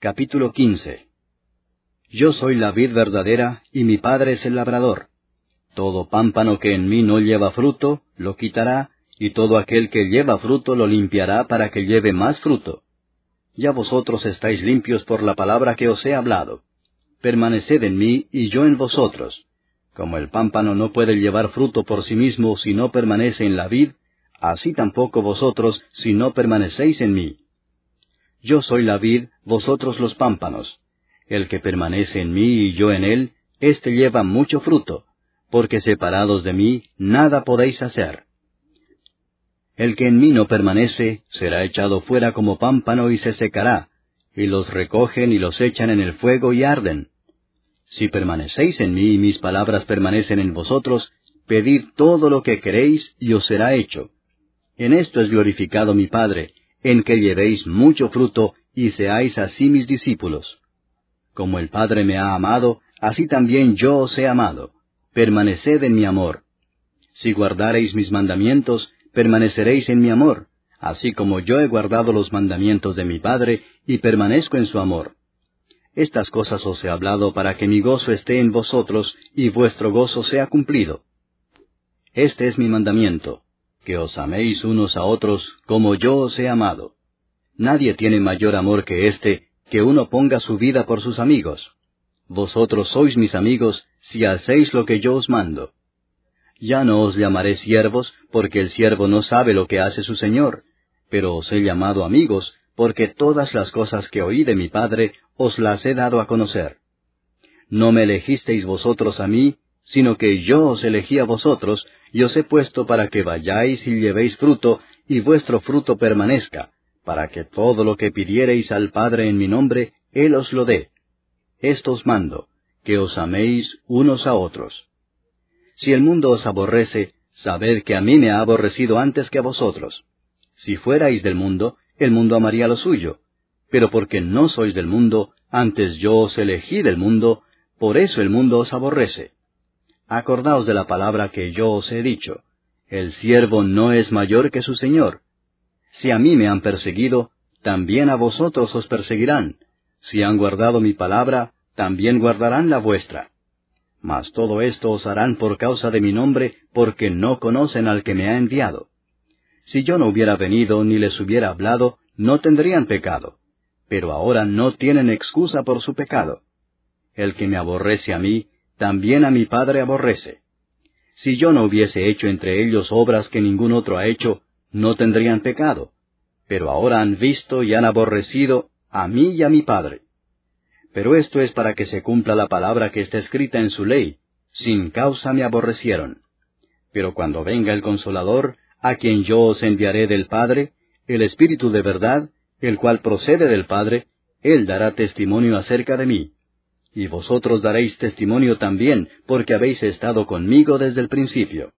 Capítulo 15. Yo soy la vid verdadera, y mi Padre es el labrador. Todo pámpano que en mí no lleva fruto, lo quitará, y todo aquel que lleva fruto lo limpiará para que lleve más fruto. Ya vosotros estáis limpios por la palabra que os he hablado. Permaneced en mí, y yo en vosotros. Como el pámpano no puede llevar fruto por sí mismo si no permanece en la vid, así tampoco vosotros si no permanecéis en mí. Yo soy la vid, vosotros los pámpanos. El que permanece en mí y yo en él, éste lleva mucho fruto, porque separados de mí nada podéis hacer. El que en mí no permanece, será echado fuera como pámpano y se secará, y los recogen y los echan en el fuego y arden. Si permanecéis en mí y mis palabras permanecen en vosotros, pedid todo lo que queréis y os será hecho. En esto es glorificado mi Padre, en que llevéis mucho fruto y seáis así mis discípulos. Como el Padre me ha amado, así también yo os he amado. Permaneced en mi amor. Si guardareis mis mandamientos, permaneceréis en mi amor, así como yo he guardado los mandamientos de mi Padre y permanezco en su amor. Estas cosas os he hablado para que mi gozo esté en vosotros y vuestro gozo sea cumplido. Este es mi mandamiento, que os améis unos a otros como yo os he amado. Nadie tiene mayor amor que este, que uno ponga su vida por sus amigos. Vosotros sois mis amigos si hacéis lo que yo os mando. Ya no os llamaré siervos, porque el siervo no sabe lo que hace su señor, pero os he llamado amigos, porque todas las cosas que oí de mi Padre os las he dado a conocer. No me elegisteis vosotros a mí, sino que yo os elegí a vosotros, y os he puesto para que vayáis y llevéis fruto, y vuestro fruto permanezca, para que todo lo que pidiereis al Padre en mi nombre, Él os lo dé. Esto os mando, que os améis unos a otros. Si el mundo os aborrece, sabed que a mí me ha aborrecido antes que a vosotros. Si fuerais del mundo, el mundo amaría lo suyo. Pero porque no sois del mundo, antes yo os elegí del mundo, por eso el mundo os aborrece. Acordaos de la palabra que yo os he dicho. El siervo no es mayor que su señor. Si a mí me han perseguido, también a vosotros os perseguirán. Si han guardado mi palabra, también guardarán la vuestra. Mas todo esto os harán por causa de mi nombre, porque no conocen al que me ha enviado. Si yo no hubiera venido ni les hubiera hablado, no tendrían pecado. Pero ahora no tienen excusa por su pecado. El que me aborrece a mí, también a mi Padre aborrece. Si yo no hubiese hecho entre ellos obras que ningún otro ha hecho, no tendrían pecado. Pero ahora han visto y han aborrecido a mí y a mi Padre. Pero esto es para que se cumpla la palabra que está escrita en su ley: sin causa me aborrecieron. Pero cuando venga el Consolador, a quien yo os enviaré del Padre, el Espíritu de verdad, el cual procede del Padre, Él dará testimonio acerca de mí. Y vosotros daréis testimonio también, porque habéis estado conmigo desde el principio.